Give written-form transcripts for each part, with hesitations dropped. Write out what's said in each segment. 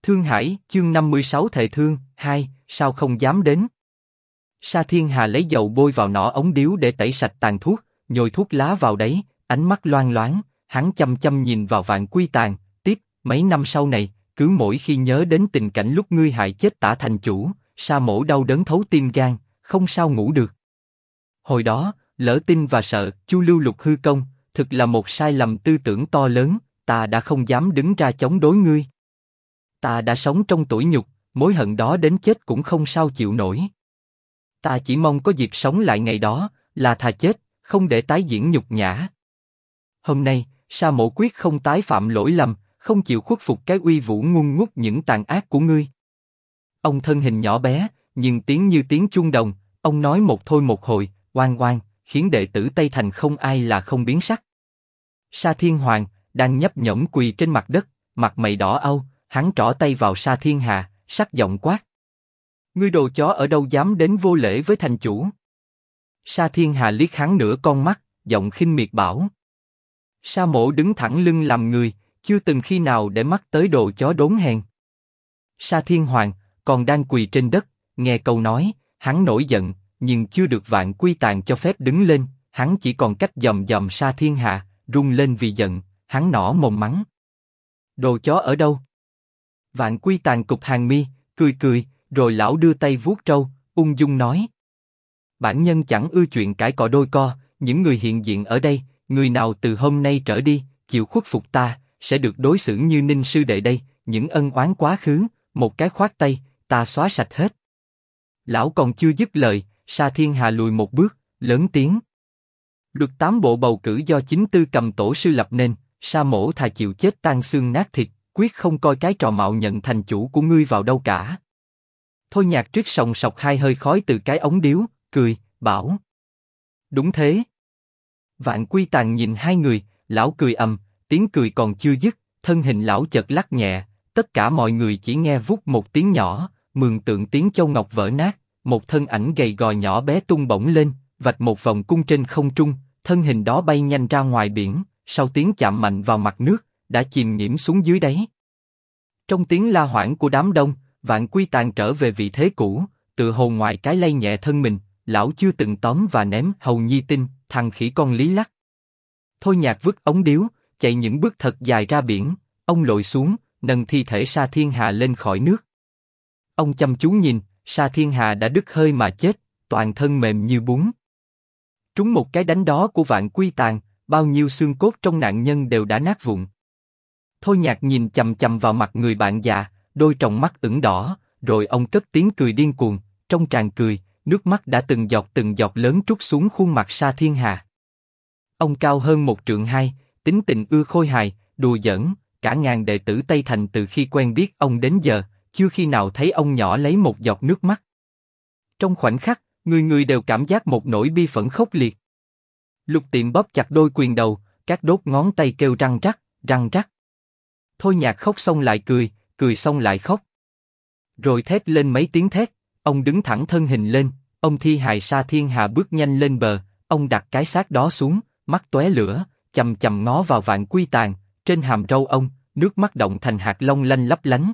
Thương Hải, chương 56 Thệ Thương, 2, sao không dám đến? Sa Thiên Hà lấy dầu bôi vào nỏ ống điếu để tẩy sạch tàn thuốc, nhồi thuốc lá vào đấy, ánh mắt loang loáng, hắn chăm chăm nhìn vào Vạn Quy Tàn, tiếp, mấy năm sau này, cứ mỗi khi nhớ đến tình cảnh lúc ngươi hại chết Tả thành chủ, Sa mỗ đau đớn thấu tim gan, không sao ngủ được. Hồi đó, lỡ tin và sợ, Chu Lưu Lục hư công, thực là một sai lầm tư tưởng to lớn, ta đã không dám đứng ra chống đối ngươi. Ta đã sống trong tủi nhục, mối hận đó đến chết cũng không sao chịu nổi. Ta chỉ mong có dịp sống lại ngày đó, là thà chết, không để tái diễn nhục nhã. Hôm nay, Sa mỗ quyết không tái phạm lỗi lầm, không chịu khuất phục cái uy vũ ngung ngút những tàn ác của ngươi. Ông thân hình nhỏ bé, nhưng tiếng như tiếng chuông đồng, ông nói một thôi một hồi, oang oang, khiến đệ tử Tây Thành không ai là không biến sắc. Sa Thiên Hoàng đang nhấp nhổm quỳ trên mặt đất, mặt mày đỏ au, hắn trỏ tay vào Sa Thiên Hà, sắc giọng quát: ngươi đồ chó ở đâu dám đến vô lễ với thành chủ? Sa Thiên Hà liếc hắn nửa con mắt, giọng khinh miệt bảo: Sa mỗ đứng thẳng lưng làm người, chưa từng khi nào để mắt tới đồ chó đốn hèn. Sa Thiên Hoàng còn đang quỳ trên đất, nghe câu nói, hắn nổi giận, nhưng chưa được Vạn Quy Tàn cho phép đứng lên, hắn chỉ còn cách dòm dòm Sa Thiên Hà, run lên vì giận, hắn nỏ mồm mắng: đồ chó ở đâu? Vạn Quy Tàn cụp hàng mi, cười cười, rồi lão đưa tay vuốt râu, ung dung nói: bản nhân chẳng ưa chuyện cãi cọ đôi co, những người hiện diện ở đây, người nào từ hôm nay trở đi chịu khuất phục ta, sẽ được đối xử như Ninh sư đệ đây, những ân oán quá khứ, một cái khoát tay, ta xóa sạch hết. Lão còn chưa dứt lời, Sa Thiên Hà lùi một bước, lớn tiếng: luật 8 bộ bầu cử do chính tư cầm tổ sư lập nên, Sa mỗ thà chịu chết tan xương nát thịt, quyết không coi cái trò mạo nhận thành chủ của ngươi vào đâu cả. Thôi Nhạc Trức sòng sọc hai hơi khói từ cái ống điếu, cười, bảo: đúng thế. Vạn Quy Tàn nhìn hai người, lão cười ầm, tiếng cười còn chưa dứt, thân hình lão chợt lắc nhẹ, tất cả mọi người chỉ nghe vút một tiếng nhỏ, mường tượng tiếng châu ngọc vỡ nát, một thân ảnh gầy gò nhỏ bé tung bổng lên, vạch một vòng cung trên không trung, thân hình đó bay nhanh ra ngoài biển, sau tiếng chạm mạnh vào mặt nước, đã chìm nghiễm xuống dưới đáy. Trong tiếng la hoảng của đám đông, Vạn Quy Tàn trở về vị thế cũ, tự hồ ngoài cái lay nhẹ thân mình, lão chưa từng tóm và ném hầu nhi tinh, thằng khỉ con Lý Lắc. Thôi Nhạc vứt ống điếu, chạy những bước thật dài ra biển, ông lội xuống, nâng thi thể Sa Thiên Hà lên khỏi nước. Ông chăm chú nhìn, Sa Thiên Hà đã đứt hơi mà chết, toàn thân mềm như bún. Trúng một cái đánh đó của Vạn Quy Tàn, bao nhiêu xương cốt trong nạn nhân đều đã nát vụn. Thôi Nhạc nhìn chằm chằm vào mặt người bạn già, đôi tròng mắt ửng đỏ, rồi ông cất tiếng cười điên cuồng, trong tràn cười, nước mắt đã từng giọt lớn trút xuống khuôn mặt Sa Thiên Hà. Ông cao hơn 1 trượng 2, tính tình ưa khôi hài, đùa giỡn, cả ngàn đệ tử Tây Thành từ khi quen biết ông đến giờ, chưa khi nào thấy ông nhỏ lấy một giọt nước mắt. Trong khoảnh khắc, người người đều cảm giác một nỗi bi phẫn khốc liệt. Lục Tiệm bóp chặt đôi quyền đầu, các đốt ngón tay kêu răng rắc, răng rắc. Thôi Nhạc khóc xong lại cười, cười xong lại khóc. Rồi thét lên mấy tiếng thét, ông đứng thẳng thân hình lên, ông thi hài Sa Thiên Hà bước nhanh lên bờ, ông đặt cái xác đó xuống, mắt tóe lửa, chằm chằm ngó vào Vạn Quy Tàn, trên hàm râu ông, nước mắt động thành hạt long lanh lấp lánh.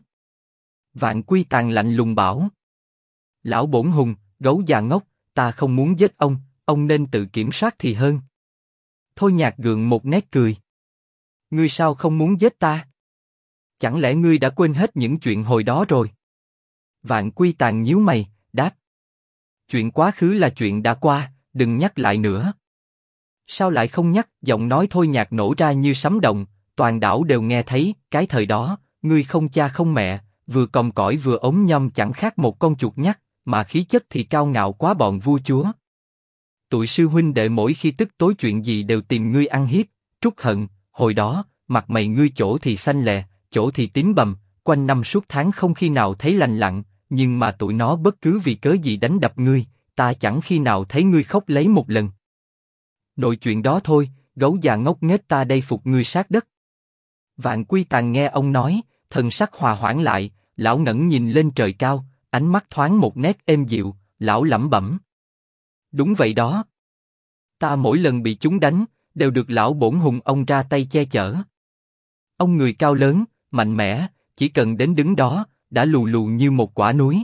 Vạn Quy Tàn lạnh lùng bảo: lão bổn hùng, gấu già ngốc, ta không muốn giết ông nên tự kiểm soát thì hơn. Thôi Nhạc gượng một nét cười: ngươi sao không muốn giết ta? Chẳng lẽ ngươi đã quên hết những chuyện hồi đó rồi? Vạn Quy Tàn nhíu mày, đáp: chuyện quá khứ là chuyện đã qua, đừng nhắc lại nữa. Sao lại không nhắc? Giọng nói Thôi Nhạc nổ ra như sấm động, toàn đảo đều nghe thấy. Cái thời đó, ngươi không cha không mẹ, vừa còm cõi vừa ốm nhom chẳng khác một con chuột nhắt, mà khí chất thì cao ngạo quá bọn vua chúa. Tụi sư huynh đệ mỗi khi tức tối chuyện gì đều tìm ngươi ăn hiếp, trút hận. Hồi đó, mặt mày ngươi chỗ thì xanh lè, chỗ thì tím bầm, quanh năm suốt tháng không khi nào thấy lành lặn, nhưng mà tụi nó bất cứ vì cớ gì đánh đập ngươi, ta chẳng khi nào thấy ngươi khóc lấy một lần. Nội chuyện đó thôi, gấu già ngốc nghếch, ta đây phục ngươi sát đất. Vạn Quy Tàn nghe ông nói, thần sắc hòa hoãn lại, lão ngẩng nhìn lên trời cao, ánh mắt thoáng một nét êm dịu, lão lẩm bẩm: đúng vậy đó. Ta mỗi lần bị chúng đánh, đều được lão bổn hùng ông ra tay che chở. Ông người cao lớn, mạnh mẽ, chỉ cần đến đứng đó, đã lù lù như một quả núi.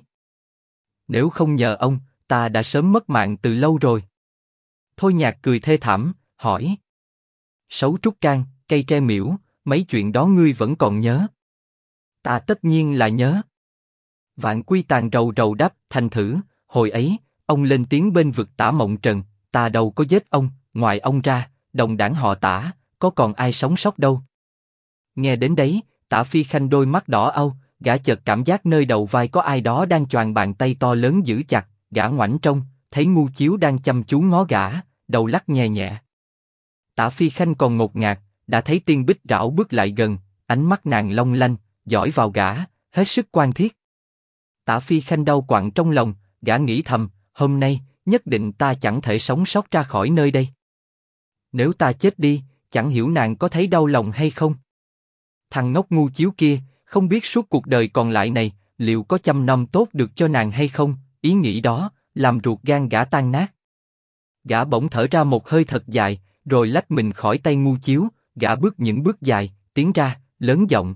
Nếu không nhờ ông, ta đã sớm mất mạng từ lâu rồi. Thôi Nhạc cười thê thảm, hỏi. Sấu trúc can, cây tre miễu, mấy chuyện đó ngươi vẫn còn nhớ? Ta tất nhiên là nhớ. Vạn Quy Tàn rầu rầu đáp, thành thử, hồi ấy, ông lên tiếng bên vực Tả Mộng Trần, ta đâu có giết ông, ngoài ông ra, đồng đảng họ Tả, có còn ai sống sót đâu. Nghe đến đấy, Tả Phi Khanh đôi mắt đỏ au, gã chợt cảm giác nơi đầu vai có ai đó đang choàng bàn tay to lớn giữ chặt, gã ngoảnh trông, thấy Ngu Chiếu đang chăm chú ngó gã, đầu lắc nhẹ nhẹ. Tả Phi Khanh còn ngột ngạt, đã thấy Tiên Bích Rảo bước lại gần, ánh mắt nàng long lanh, dõi vào gã, hết sức quan thiết. Tả Phi Khanh đau quặn trong lòng, gã nghĩ thầm, hôm nay, nhất định ta chẳng thể sống sót ra khỏi nơi đây. Nếu ta chết đi, chẳng hiểu nàng có thấy đau lòng hay không? Thằng ngốc Ngu Chiếu kia, không biết suốt cuộc đời còn lại này, liệu có chăm nom tốt được cho nàng hay không? Ý nghĩ đó, làm ruột gan gã tan nát. Gã bỗng thở ra một hơi thật dài, rồi lách mình khỏi tay Ngu Chiếu, gã bước những bước dài, tiến ra, lớn giọng.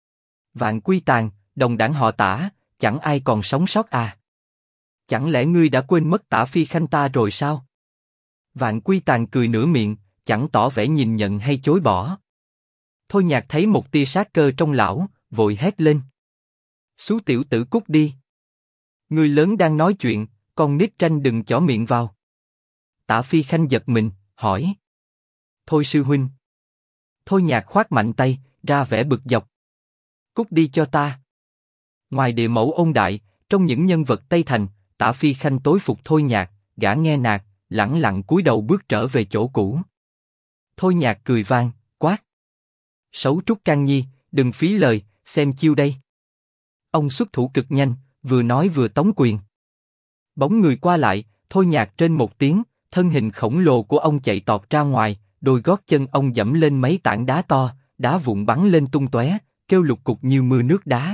Vạn Quy Tàn, đồng đảng họ Tả, chẳng ai còn sống sót à? Chẳng lẽ ngươi đã quên mất Tả Phi Khanh ta rồi sao? Vạn Quy Tàn cười nửa miệng, chẳng tỏ vẻ nhìn nhận hay chối bỏ. Thôi Nhạc thấy một tia sát cơ trong lão, vội hét lên. Xú tiểu tử cút đi. Người lớn đang nói chuyện, con nít tranh đừng chỏ miệng vào. Tả Phi Khanh giật mình, hỏi. Thôi sư huynh. Thôi Nhạc khoát mạnh tay, ra vẻ bực dọc. Cút đi cho ta. Ngoài địa mẫu Ôn Đại, trong những nhân vật Tây Thành, Tả Phi Khanh tối phục Thôi Nhạc, gã nghe nạt, lẳng lặng cúi đầu bước trở về chỗ cũ. Thôi Nhạc cười vang, quát. Sấu Trúc Can Nhi, đừng phí lời, xem chiêu đây. Ông xuất thủ cực nhanh, vừa nói vừa tống quyền. Bóng người qua lại, Thôi Nhạc trên một tiếng, thân hình khổng lồ của ông chạy tọt ra ngoài, đôi gót chân ông dẫm lên mấy tảng đá to, đá vụn bắn lên tung tóe, kêu lục cục như mưa nước đá.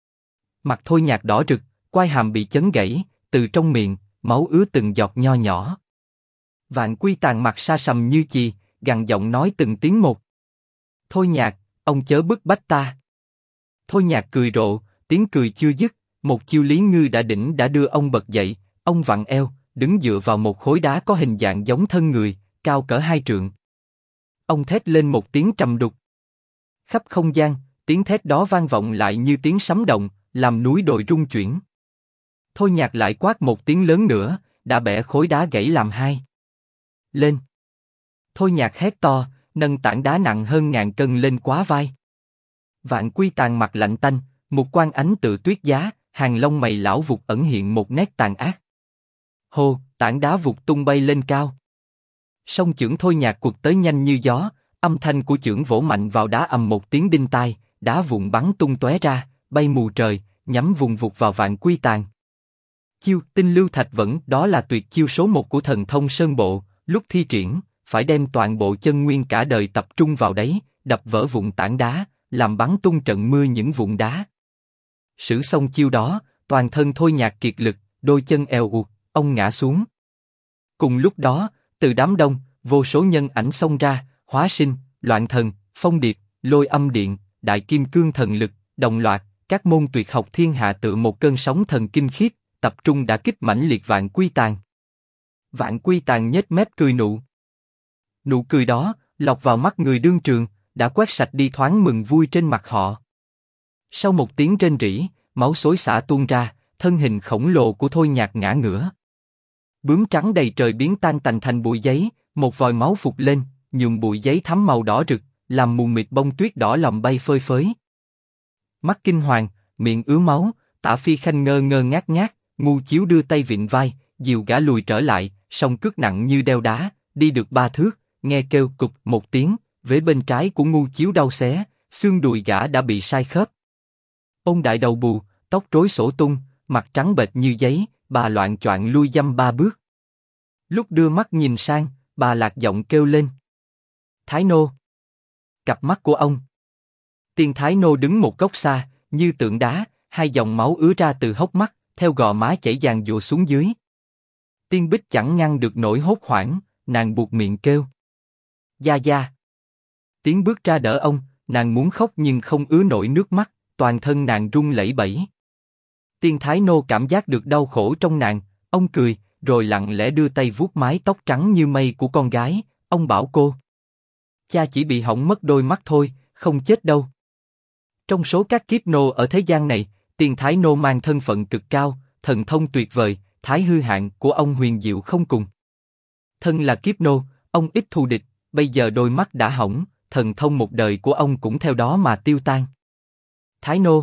Mặt Thôi Nhạc đỏ rực, quai hàm bị chấn gãy, từ trong miệng, máu ứa từng giọt nho nhỏ. Vạn Quy Tàn mặt sa sầm như chì, gằn giọng nói từng tiếng một. Thôi Nhạc, ông chớ bức bách ta. Thôi Nhạc cười rộ, tiếng cười chưa dứt, một chiêu Lý Ngư đã đỉnh đã đưa ông bật dậy, ông vặn eo, đứng dựa vào một khối đá có hình dạng giống thân người, cao cỡ 2 trượng. Ông thét lên một tiếng trầm đục. Khắp không gian, tiếng thét đó vang vọng lại như tiếng sấm động, làm núi đồi rung chuyển. Thôi Nhạc lại quát một tiếng lớn nữa, đã bẻ khối đá gãy làm hai. Lên! Thôi Nhạc hét to, nâng tảng đá nặng hơn 1000 cân lên quá vai. Vạn Quy Tàn mặt lạnh tanh, một quan ánh tự tuyết giá, hàng lông mày lão vụt ẩn hiện một nét tàn ác. Hô, tảng đá vụt tung bay lên cao. Song chưởng Thôi Nhạc quật tới nhanh như gió, âm thanh của chưởng vỗ mạnh vào đá ầm một tiếng đinh tai, đá vụn bắn tung tóe ra, bay mù trời, nhắm vùng vụt vào Vạn Quy Tàn. Chiêu Tinh Lưu Thạch Vẫn, đó là tuyệt chiêu số 1 của Thần Thông Sơn Bộ, lúc thi triển, phải đem toàn bộ chân nguyên cả đời tập trung vào đấy, đập vỡ vụn tảng đá, làm bắn tung trận mưa những vụn đá. Sử xong chiêu đó, toàn thân Thôi Nhạc kiệt lực, đôi chân eo uột, ông ngã xuống. Cùng lúc đó, từ đám đông, vô số nhân ảnh xông ra, Hóa Sinh, Loạn Thần, Phong Điệp, Lôi Âm Điện, Đại Kim Cương Thần Lực, đồng loạt, các môn tuyệt học thiên hạ tựa một cơn sóng thần kinh khiếp, tập trung đả kích mãnh liệt Vạn Quy Tàn. Vạn Quy Tàn nhếch mép cười nụ. Nụ cười đó, lọt vào mắt người đương trường, đã quét sạch đi thoáng mừng vui trên mặt họ. Sau một tiếng rên rỉ, máu xối xả tuôn ra, thân hình khổng lồ của Thôi Nhạc ngã ngửa. Bướm trắng đầy trời biến tan tành thành bụi giấy, một vòi máu phụt lên, nhuộm bụi giấy thắm màu đỏ rực, làm mù mịt bông tuyết đỏ lòm bay phơi phới. Mắt kinh hoàng, miệng ứa máu, Tả Phi Khanh ngơ ngơ ngác ngác, Ngu Chiếu đưa tay vịn vai, dìu gã lùi trở lại, song cước nặng như đeo đá, đi được 3 thước, nghe kêu cục một tiếng, vế bên trái của Ngu Chiếu đau xé, xương đùi gã đã bị sai khớp. Ôn Đại đầu bù, tóc rối xổ tung, mặt trắng bệch như giấy, bà loạng choạng lui dăm 3 bước. Lúc đưa mắt nhìn sang, bà lạc giọng kêu lên. Thái Nô! Cặp mắt của ông. Tiên Thái Nô đứng một góc xa, như tượng đá, hai dòng máu ứa ra từ hốc mắt, theo gò má chảy giàn giụa xuống dưới. Tiên Bích chẳng ngăn được nỗi hốt hoảng, nàng buột miệng kêu. Gia Gia! Tiến bước ra đỡ ông, nàng muốn khóc nhưng không ứa nổi nước mắt, toàn thân nàng run lẩy bẩy. Tiên Thái Nô cảm giác được đau khổ trong nàng, ông cười, rồi lặng lẽ đưa tay vuốt mái tóc trắng như mây của con gái, ông bảo cô. Cha chỉ bị hỏng mất đôi mắt thôi, không chết đâu. Trong số các kiếp nô ở thế gian này, Tiên Thái Nô mang thân phận cực cao, thần thông tuyệt vời, thái hư hạn của ông huyền diệu không cùng. Thân là kiếp nô, ông ít thù địch, bây giờ đôi mắt đã hỏng, thần thông một đời của ông cũng theo đó mà tiêu tan. Thái Nô.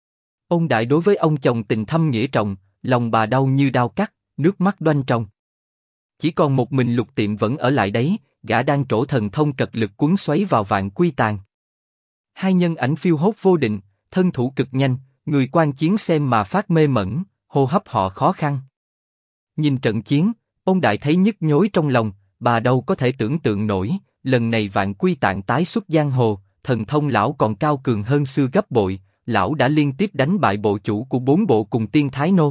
Ôn Đại đối với ông chồng tình thâm nghĩa trọng, lòng bà đau như đao cắt, nước mắt đoanh tròng. Chỉ còn một mình Lục Tiệm vẫn ở lại đấy, gã đang trổ thần thông cật lực cuốn xoáy vào Vạn Quy Tàn. Hai nhân ảnh phiêu hốt vô định, thân thủ cực nhanh, người quan chiến xem mà phát mê mẩn, hô hấp họ khó khăn. Nhìn trận chiến, Ôn Đại thấy nhức nhối trong lòng, bà đâu có thể tưởng tượng nổi, lần này Vạn Quy Tạng tái xuất giang hồ, thần thông lão còn cao cường hơn xưa gấp bội, lão đã liên tiếp đánh bại bộ chủ của 4 bộ cùng Tiên Thái Nô.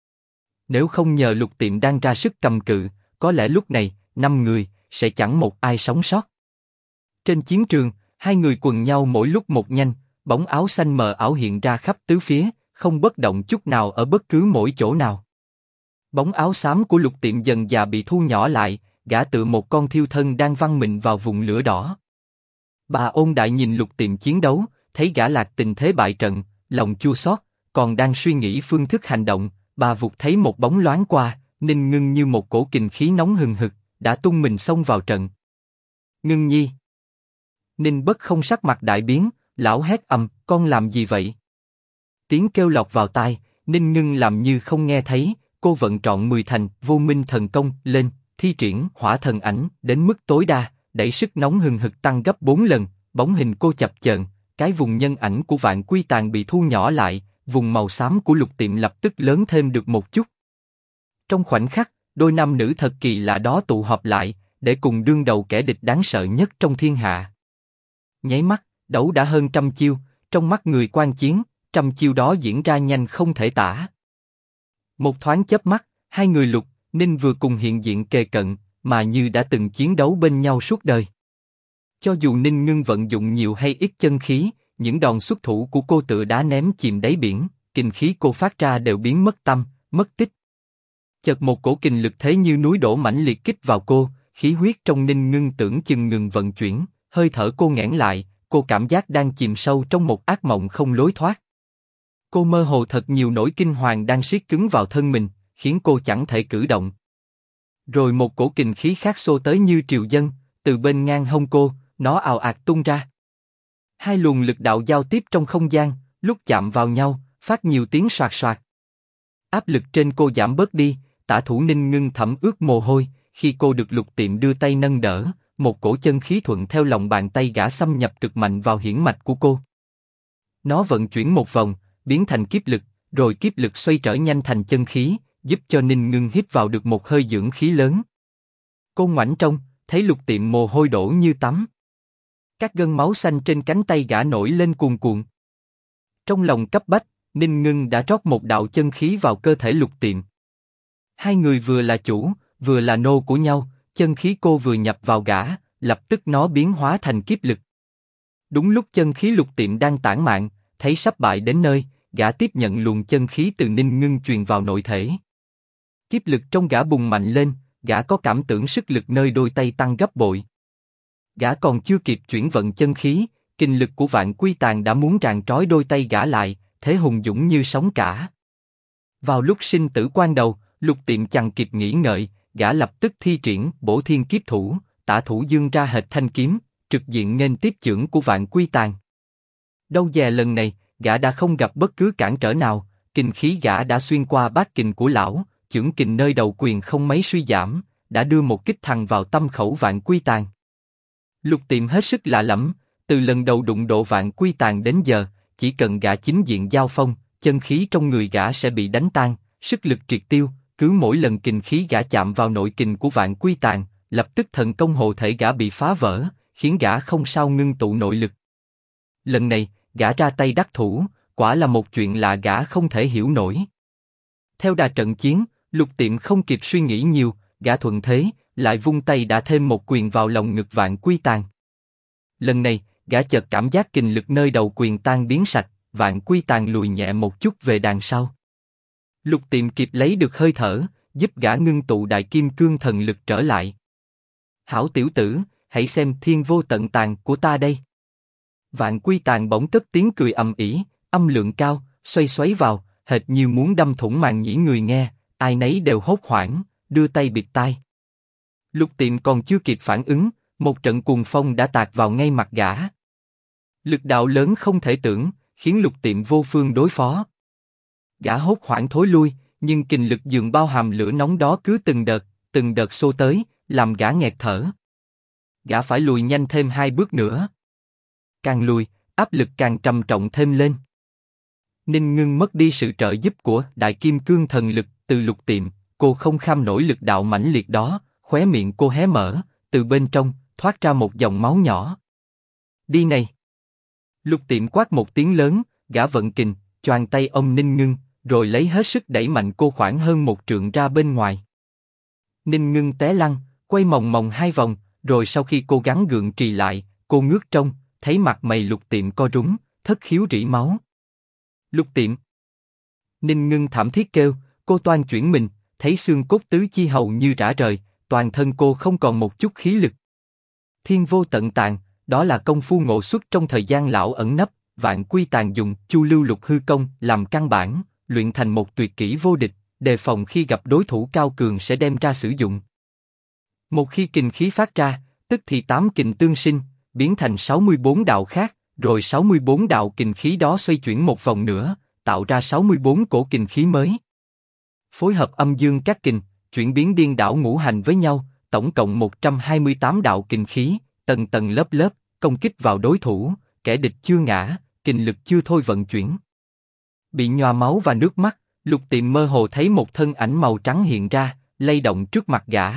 Nếu không nhờ Lục Tiệm đang ra sức cầm cự, có lẽ lúc này, 5 người, sẽ chẳng một ai sống sót. Trên chiến trường, hai người quần nhau mỗi lúc một nhanh, bóng áo xanh mờ ảo hiện ra khắp tứ phía, không bất động chút nào ở bất cứ mỗi chỗ nào. Bóng áo xám của Lục Tiệm dần dà bị thu nhỏ lại, gã tựa một con thiêu thân đang văng mình vào vùng lửa đỏ. Bà Ôn Đại nhìn Lục Tiệm chiến đấu, thấy gã lạc tình thế bại trận, lòng chua xót, còn đang suy nghĩ phương thức hành động, bà vụt thấy một bóng loáng qua, Ninh Ngưng như một cổ kình khí nóng hừng hực, đã tung mình xông vào trận. Ngưng nhi. Ninh Bất Không sắc mặt đại biến, lão hét ầm, con làm gì vậy? Tiếng kêu lọt vào tai, Ninh Ngưng làm như không nghe thấy, cô vận trọn 10 thành vô minh thần công lên, thi triển hỏa thần ảnh đến mức tối đa, đẩy sức nóng hừng hực tăng gấp 4 lần, bóng hình cô chập chờn, cái vùng nhân ảnh của Vạn Quy Tàn bị thu nhỏ lại, vùng màu xám của Lục Tiệm lập tức lớn thêm được một chút. Trong khoảnh khắc, đôi nam nữ thật kỳ lạ đó tụ họp lại, để cùng đương đầu kẻ địch đáng sợ nhất trong thiên hạ. Nháy mắt, đấu đã hơn 100 chiêu, trong mắt người quan chiến, 100 chiêu đó diễn ra nhanh không thể tả. Một thoáng chớp mắt, hai người Lục, Ninh vừa cùng hiện diện kề cận, mà như đã từng chiến đấu bên nhau suốt đời. Cho dù Ninh Ngưng vận dụng nhiều hay ít chân khí, những đòn xuất thủ của cô tựa đá ném chìm đáy biển, kình khí cô phát ra đều biến mất tâm, mất tích. Chợt một cổ kình lực thế như núi đổ mãnh liệt kích vào cô, khí huyết trong Ninh Ngưng tưởng chừng ngừng vận chuyển, hơi thở cô nghẽn lại, cô cảm giác đang chìm sâu trong một ác mộng không lối thoát. Cô mơ hồ thật nhiều nỗi kinh hoàng đang siết cứng vào thân mình, khiến cô chẳng thể cử động. Rồi một cổ kình khí khác xô tới như triều dân, từ bên ngang hông cô, nó ào ạt tung ra. Hai luồng lực đạo giao tiếp trong không gian, lúc chạm vào nhau, phát nhiều tiếng soạt soạt. Áp lực trên cô giảm bớt đi, tả thủ Ninh Ngưng thẩm ướt mồ hôi, khi cô được Lục Tiệm đưa tay nâng đỡ, một cổ chân khí thuận theo lòng bàn tay gã xâm nhập cực mạnh vào hiển mạch của cô. Nó vận chuyển một vòng, biến thành kiếp lực, rồi kiếp lực xoay trở nhanh thành chân khí, giúp cho Ninh Ngưng hít vào được một hơi dưỡng khí lớn. Cô ngoảnh trông, thấy Lục Tiệm mồ hôi đổ như tắm. Các gân máu xanh trên cánh tay gã nổi lên cuồn cuộn. Trong lòng cấp bách, Ninh Ngưng đã rót một đạo chân khí vào cơ thể Lục Tiệm. Hai người vừa là chủ, vừa là nô của nhau, chân khí cô vừa nhập vào gã, lập tức nó biến hóa thành kiếp lực. Đúng lúc chân khí Lục Tiệm đang tản mạn, thấy sắp bại đến nơi, gã tiếp nhận luồng chân khí từ Ninh Ngưng truyền vào nội thể. Kiếp lực trong gã bùng mạnh lên, gã có cảm tưởng sức lực nơi đôi tay tăng gấp bội. Gã còn chưa kịp chuyển vận chân khí, kình lực của Vạn Quy Tàn đã muốn ràng trói đôi tay gã lại, thế hùng dũng như sóng cả. Vào lúc sinh tử quan đầu, Lục Tiệm chẳng kịp nghĩ ngợi, gã lập tức thi triển Bổ Thiên Kiếp Thủ, tả thủ dương ra hệt thanh kiếm, trực diện nghênh tiếp chưởng của Vạn Quy Tàn. Đâu dè lần này, gã đã không gặp bất cứ cản trở nào, kình khí gã đã xuyên qua bát kình của lão, chưởng kình nơi đầu quyền không mấy suy giảm, đã đưa một kích thẳng vào tâm khẩu Vạn Quy Tàn. Lục Tiệm hết sức lạ lẫm, từ lần đầu đụng độ Vạn Quy Tàn đến giờ, chỉ cần gã chính diện giao phong, chân khí trong người gã sẽ bị đánh tan, sức lực triệt tiêu, cứ mỗi lần kình khí gã chạm vào nội kình của Vạn Quy Tàn, lập tức thần công hộ thể gã bị phá vỡ, khiến gã không sao ngưng tụ nội lực. Lần này, gã ra tay đắc thủ, quả là một chuyện lạ gã không thể hiểu nổi. Theo đà trận chiến, Lục Tiệm không kịp suy nghĩ nhiều, gã thuận thế, lại vung tay đã thêm một quyền vào lòng ngực Vạn Quy Tàn. Lần này, gã chợt cảm giác kình lực nơi đầu quyền tan biến sạch, Vạn Quy Tàng lùi nhẹ một chút về đằng sau. Lục Tiệm kịp lấy được hơi thở, giúp gã ngưng tụ đại kim cương thần lực trở lại. Hảo tiểu tử, hãy xem thiên vô tận tàng của ta đây. Vạn Quy Tàng bỗng cất tiếng cười ầm ĩ, âm lượng cao, xoay xoáy vào, hệt như muốn đâm thủng màng nhĩ người nghe, ai nấy đều hốt hoảng, đưa tay bịt tai. Lục Tiệm còn chưa kịp phản ứng, một trận cuồng phong đã tạt vào ngay mặt gã. Lực đạo lớn không thể tưởng, khiến Lục Tiệm vô phương đối phó. Gã hốt hoảng thối lui, nhưng kình lực dường bao hàm lửa nóng đó cứ từng đợt xô tới, làm gã nghẹt thở. Gã phải lùi nhanh thêm 2 bước nữa. Càng lùi, áp lực càng trầm trọng thêm lên. Ninh Ngưng mất đi sự trợ giúp của đại kim cương thần lực từ Lục Tiệm, cô không kham nổi lực đạo mãnh liệt đó, khóe miệng cô hé mở, từ bên trong thoát ra một dòng máu nhỏ. Đi này! Lục Tiệm quát một tiếng lớn, gã vận kình, choàng tay ôm Ninh Ngưng, rồi lấy hết sức đẩy mạnh cô khoảng hơn 1 trượng ra bên ngoài. Ninh Ngưng té lăn, quay mòng mòng 2 vòng, rồi sau khi cố gắng gượng trì lại, cô ngước trông, thấy mặt mày Lục Tiệm co rúm, thất khiếu rỉ máu. Lục Tiệm! Ninh Ngưng thảm thiết kêu, cô toan chuyển mình, thấy xương cốt tứ chi hầu như rã rời, toàn thân cô không còn một chút khí lực. Thiên vô tận tàng, đó là công phu ngộ xuất trong thời gian lão ẩn nấp, Vạn Quy Tàng dùng Chu Lưu Lục Hư Công làm căn bản, luyện thành một tuyệt kỹ vô địch, đề phòng khi gặp đối thủ cao cường sẽ đem ra sử dụng. Một khi kình khí phát ra, tức thì 8 kình tương sinh, biến thành 64 đạo khác, rồi 64 đạo kình khí đó xoay chuyển một vòng nữa, tạo ra 64 cổ kình khí mới. Phối hợp âm dương các kình, chuyển biến điên đảo ngũ hành với nhau, tổng cộng 128 đạo kình khí, tầng tầng lớp lớp, công kích vào đối thủ, kẻ địch chưa ngã, kình lực chưa thôi vận chuyển. Bị nhòa máu và nước mắt, Lục Tiệm mơ hồ thấy một thân ảnh màu trắng hiện ra, lay động trước mặt gã.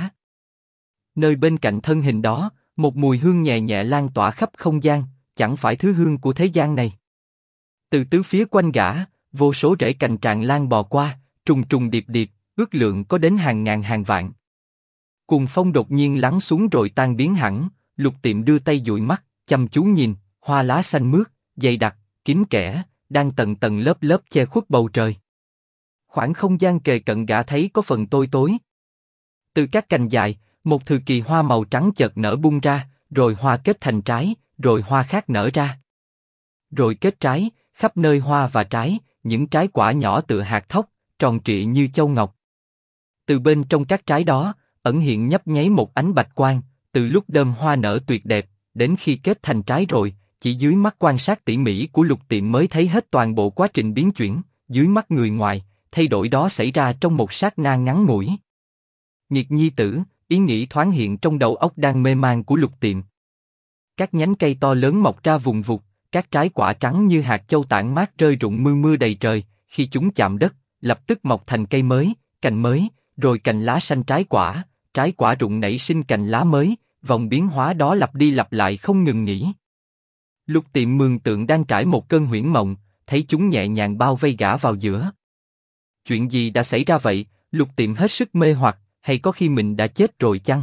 Nơi bên cạnh thân hình đó, một mùi hương nhẹ nhẹ lan tỏa khắp không gian, chẳng phải thứ hương của thế gian này. Từ tứ phía quanh gã, vô số rễ cành tràn lan bò qua, trùng trùng điệp điệp, ước lượng có đến hàng ngàn hàng vạn. Cuồng phong đột nhiên lắng xuống rồi tan biến hẳn, Lục Tiệm đưa tay dụi mắt, chăm chú nhìn, hoa lá xanh mướt, dày đặc, kín kẽ, đang tầng tầng lớp lớp che khuất bầu trời. Khoảng không gian kề cận gã thấy có phần tối tối. Từ các cành dài, một thời kỳ hoa màu trắng chợt nở bung ra, rồi hoa kết thành trái, rồi hoa khác nở ra. Rồi kết trái, khắp nơi hoa và trái, những trái quả nhỏ tựa hạt thóc, tròn trịa như châu ngọc. Từ bên trong các trái đó, ẩn hiện nhấp nháy một ánh bạch quang, từ lúc đơm hoa nở tuyệt đẹp, đến khi kết thành trái rồi, chỉ dưới mắt quan sát tỉ mỉ của Lục Tiệm mới thấy hết toàn bộ quá trình biến chuyển, dưới mắt người ngoài, thay đổi đó xảy ra trong một sát na ngắn ngủi. Nghiệt nhi tử, ý nghĩ thoáng hiện trong đầu óc đang mê man của Lục Tiệm. Các nhánh cây to lớn mọc ra vùng vụt, các trái quả trắng như hạt châu tản mát rơi rụng mưa mưa đầy trời, khi chúng chạm đất, lập tức mọc thành cây mới, cành mới, rồi cành lá xanh trái quả rụng nảy sinh cành lá mới, vòng biến hóa đó lặp đi lặp lại không ngừng nghỉ. Lục Tiệm mường tượng đang trải một cơn huyễn mộng, thấy chúng nhẹ nhàng bao vây gã vào giữa. Chuyện gì đã xảy ra vậy? Lục Tiệm hết sức mê hoặc, hay có khi mình đã chết rồi chăng?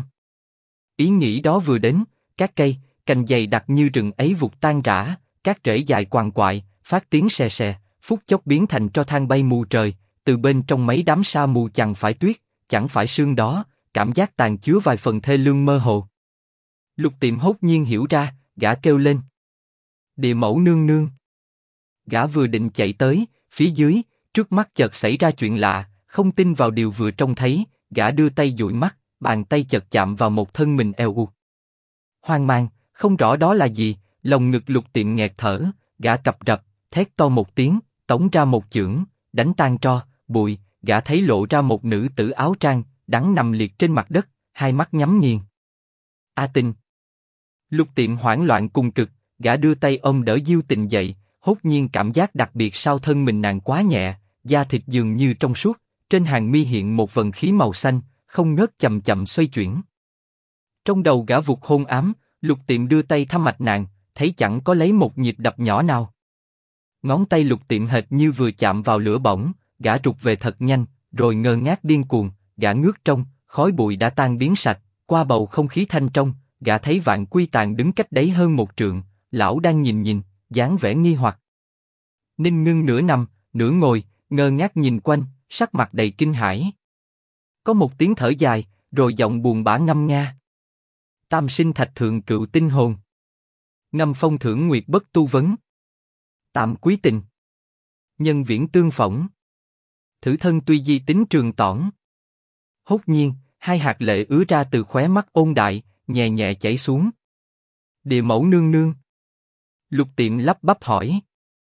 Ý nghĩ đó vừa đến, các cây, cành dày đặc như rừng ấy vụt tan rã, các rễ dài quằn quại, phát tiếng xè xè, phút chốc biến thành tro than bay mù trời, từ bên trong mấy đám sa mù chẳng phải tuyết, chẳng phải sương đó, cảm giác tàn chứa vài phần thê lương mơ hồ. Lục Tiệm hốt nhiên hiểu ra, gã kêu lên. Địa mẫu nương nương. Gã vừa định chạy tới, phía dưới, trước mắt chợt xảy ra chuyện lạ, không tin vào điều vừa trông thấy, gã đưa tay dụi mắt, bàn tay chợt chạm vào một thân mình eo uột. Hoang mang, không rõ đó là gì, lòng ngực Lục Tiệm nghẹt thở, gã cập rập, thét to một tiếng, tống ra một chưởng, đánh tan tro, bụi, gã thấy lộ ra một nữ tử áo trang, đắng nằm liệt trên mặt đất, hai mắt nhắm nghiền. A Tình. Lục Tiệm hoảng loạn cùng cực, gã đưa tay ôm đỡ Diêu Tình dậy, hốt nhiên cảm giác đặc biệt sau thân mình nàng quá nhẹ, da thịt dường như trong suốt, trên hàng mi hiện một vần khí màu xanh, không ngớt chậm chậm xoay chuyển. Trong đầu gã vụt hôn ám, Lục Tiệm đưa tay thăm mạch nàng, thấy chẳng có lấy một nhịp đập nhỏ nào. Ngón tay Lục Tiệm hệt như vừa chạm vào lửa bỏng, gã rụt về thật nhanh, rồi ngơ ngác điên cuồng, gã ngước trông, khói bụi đã tan biến sạch, qua bầu không khí thanh trong, gã thấy Vạn Quy Tàng đứng cách đấy hơn 1 trượng, lão đang nhìn, dáng vẻ nghi hoặc. Ninh Ngưng nửa nằm, nửa ngồi, ngơ ngác nhìn quanh, sắc mặt đầy kinh hãi. Có một tiếng thở dài, rồi giọng buồn bã ngâm nga. Tam sinh thạch thượng cựu tinh hồn. Ngâm phong thưởng nguyệt bất tu vấn. Tạm quý tình. Nhân viễn tương phỏng. Thử thân tuy di tính trường tỏn. Hốt nhiên, hai hạt lệ ứa ra từ khóe mắt Ôn Đại, nhẹ nhẹ chảy xuống. Địa mẫu nương nương. Lục Tiệm lắp bắp hỏi.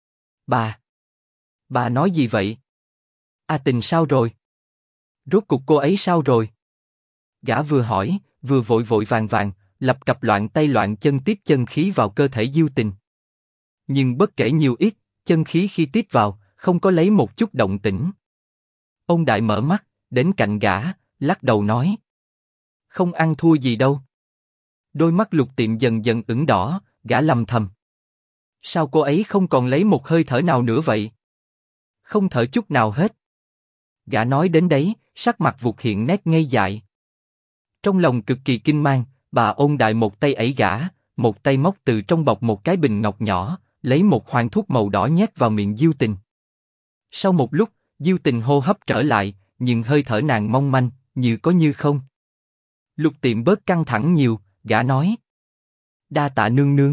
Bà nói gì vậy? A Tình sao rồi? Rốt cục cô ấy sao rồi? Gã vừa hỏi, vừa vội vội vàng vàng, lập cập loạn tay loạn chân tiếp chân khí vào cơ thể Diêu Tình. Nhưng bất kể nhiều ít, chân khí khi tiếp vào, không có lấy một chút động tĩnh. Ôn Đại mở mắt, đến cạnh gã, lắc đầu nói. Không ăn thua gì đâu. Đôi mắt Lục Tiệm dần dần ửng đỏ, gã lầm thầm. Sao cô ấy không còn lấy một hơi thở nào nữa vậy? Không thở chút nào hết. Gã nói đến đấy, sắc mặt vụt hiện nét ngây dại. Trong lòng cực kỳ kinh mang, bà Ôn Đại một tay ẩy gã, một tay móc từ trong bọc một cái bình ngọc nhỏ, lấy một hoàng thuốc màu đỏ nhét vào miệng Diêu Tình. Sau một lúc, Diêu Tình hô hấp trở lại, nhưng hơi thở nàng mong manh, như có như không. Lục Tiệm bớt căng thẳng nhiều, gã nói. Đa tạ nương nương.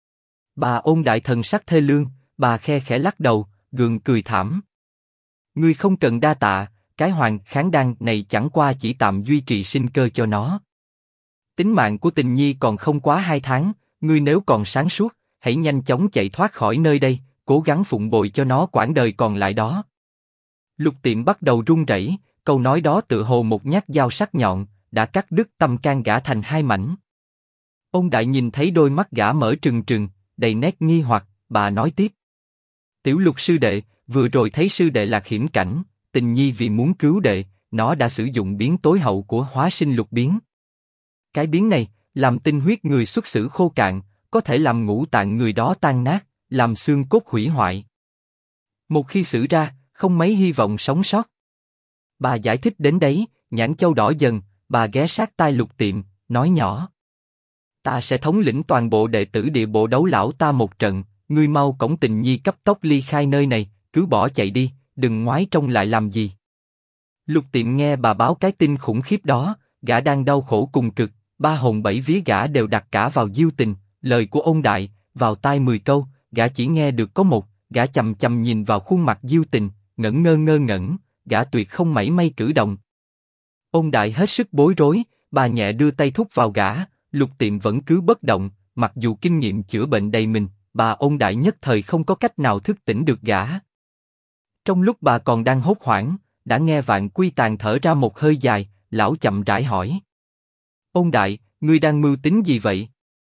Bà Ôn Đại thần sắc thê lương, bà khe khẽ lắc đầu, gượng cười thảm. Ngươi không cần đa tạ, cái hoàng kháng đan này chẳng qua chỉ tạm duy trì sinh cơ cho nó. Tính mạng của Tình Nhi còn không quá 2 tháng, ngươi nếu còn sáng suốt, hãy nhanh chóng chạy thoát khỏi nơi đây, cố gắng phụng bồi cho nó quãng đời còn lại đó. Lục Tiệm bắt đầu run rẩy, câu nói đó tựa hồ một nhát dao sắc nhọn, đã cắt đứt tâm can gã thành 2 mảnh. Ôn Đại nhìn thấy đôi mắt gã mở trừng trừng, đầy nét nghi hoặc, bà nói tiếp. Tiểu Lục sư đệ, vừa rồi thấy sư đệ lạc hiểm cảnh, Tình Nhi vì muốn cứu đệ, nó đã sử dụng biến tối hậu của hóa sinh lục biến. Cái biến này, làm tinh huyết người xuất xử khô cạn, có thể làm ngũ tạng người đó tan nát, làm xương cốt hủy hoại. Một khi xử ra, không mấy hy vọng sống sót. Bà giải thích đến đấy, nhãn châu đỏ dần, bà ghé sát tai Lục Tiệm, nói nhỏ. Ta sẽ thống lĩnh toàn bộ đệ tử địa bộ đấu lão ta một trận, ngươi mau cõng Tình Nhi cấp tốc ly khai nơi này, cứ bỏ chạy đi, đừng ngoái trông lại làm gì. Lục Tiệm nghe bà báo cái tin khủng khiếp đó, gã đang đau khổ cùng cực, 3 hồn 7 vía gã đều đặt cả vào Diêu Tình, lời của Ôn Đại, vào tai 10 câu, gã chỉ nghe được có một, gã chầm chầm nhìn vào khuôn mặt Diêu Tình, ngẩn ngơ ngẩn, gã tuyệt không mảy may cử động. Ôn Đại hết sức bối rối, bà nhẹ đưa tay thúc vào gã, Lục Tiệm vẫn cứ bất động, mặc dù kinh nghiệm chữa bệnh đầy mình, bà Ôn Đại nhất thời không có cách nào thức tỉnh được gã. Trong lúc bà còn đang hốt hoảng, đã nghe Vạn Quy Tàn thở ra một hơi dài, lão chậm rãi hỏi. Ôn Đại, ngươi đang mưu tính gì vậy?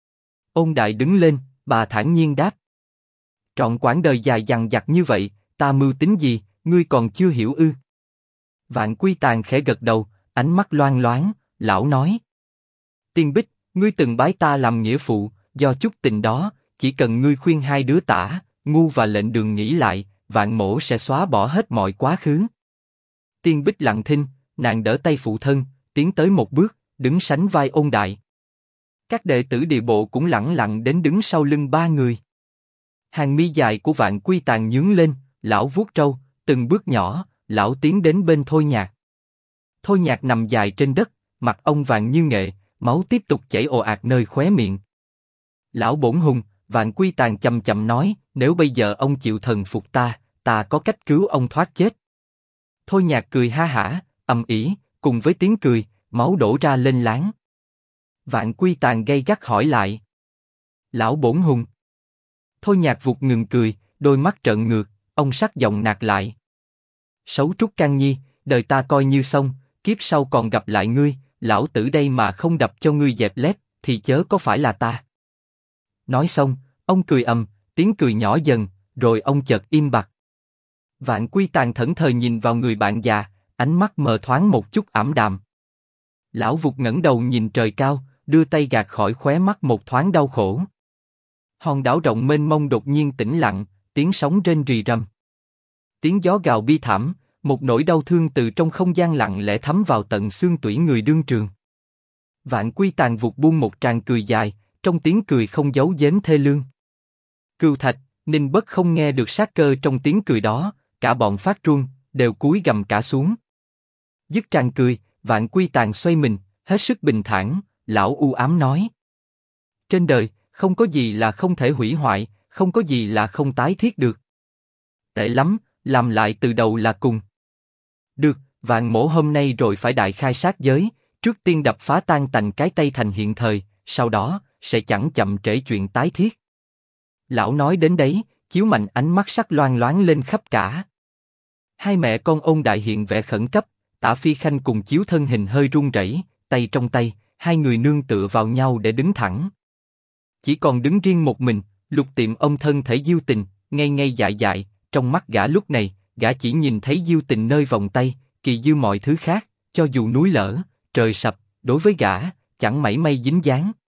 Ôn Đại đứng lên, bà thản nhiên đáp. Trọn quãng đời dài dằng dặc như vậy, ta mưu tính gì, ngươi còn chưa hiểu ư? Vạn Quy Tàn khẽ gật đầu, ánh mắt loang loáng, lão nói. Tiên Bích, ngươi từng bái ta làm nghĩa phụ, do chút tình đó, chỉ cần ngươi khuyên 2 đứa Tả, Ngu và Lệnh Đường nghĩ lại, Vạn mỗ sẽ xóa bỏ hết mọi quá khứ. Tiên Bích lặng thinh, nàng đỡ tay phụ thân, tiến tới một bước, đứng sánh vai Ôn Đại. Các đệ tử địa bộ cũng lẳng lặng đến đứng sau lưng 3 người. Hàng mi dài của Vạn Quy Tàn nhướng lên, lão vuốt râu, từng bước nhỏ, lão tiến đến bên Thôi Nhạc. Thôi Nhạc nằm dài trên đất, mặt ông vàng như nghệ, máu tiếp tục chảy ồ ạt nơi khóe miệng. Lão bổn hùng, Vạn Quy Tàn chậm chậm nói, nếu bây giờ ông chịu thần phục ta, ta có cách cứu ông thoát chết. Thôi Nhạc cười ha hả, ầm ĩ, cùng với tiếng cười, máu đổ ra lên láng. Vạn Quy Tàn gay gắt hỏi lại. Lão bổn hùng. Thôi Nhạc vụt ngừng cười, đôi mắt trợn ngược, ông sắc giọng nạt lại. Sấu Trúc Can Nhi, đời ta coi như xong, kiếp sau còn gặp lại ngươi, lão tử đây mà không đập cho ngươi dẹp lép, thì chớ có phải là ta. Nói xong, ông cười ầm, tiếng cười nhỏ dần, rồi ông chợt im bặt. Vạn Quy Tàn thẫn thờ nhìn vào người bạn già, ánh mắt mờ thoáng một chút ảm đạm. Lão vụt ngẩng đầu nhìn trời cao, đưa tay gạt khỏi khóe mắt một thoáng đau khổ. Hòn đảo rộng mênh mông đột nhiên tĩnh lặng, tiếng sóng rên rì rầm. Tiếng gió gào bi thảm, một nỗi đau thương từ trong không gian lặng lẽ thấm vào tận xương tủy người đương trường. Vạn Quy Tàn vụt buông một tràng cười dài, trong tiếng cười không giấu giếm thê lương. Cừu Thạch, Ninh Bất không nghe được sát cơ trong tiếng cười đó, cả bọn phát run, đều cúi gằm cả xuống. Dứt tràng cười, Vạn Quy Tàn xoay mình, hết sức bình thản, lão u ám nói: trên đời, không có gì là không thể hủy hoại, không có gì là không tái thiết được. Tệ lắm, làm lại từ đầu là cùng. Được, Vạn Mỗ hôm nay rồi phải đại khai sát giới, trước tiên đập phá tan tành cái Tây Thành hiện thời, sau đó sẽ chẳng chậm trễ chuyện tái thiết. Lão nói đến đấy, chiếu mạnh ánh mắt sắc loang loáng lên khắp cả. Hai mẹ con ôn đại hiện vẻ khẩn cấp, Tả Phi Khanh cùng Chiếu thân hình hơi run rẩy, tay trong tay, hai người nương tựa vào nhau để đứng thẳng. Chỉ còn đứng riêng một mình, Lục Tiệm ông thân thể Diêu Tình, ngây ngây dại dại, trong mắt gã lúc này, gã chỉ nhìn thấy Diêu Tình nơi vòng tay, kỳ dư mọi thứ khác, cho dù núi lở, trời sập, đối với gã, chẳng mảy may dính dáng.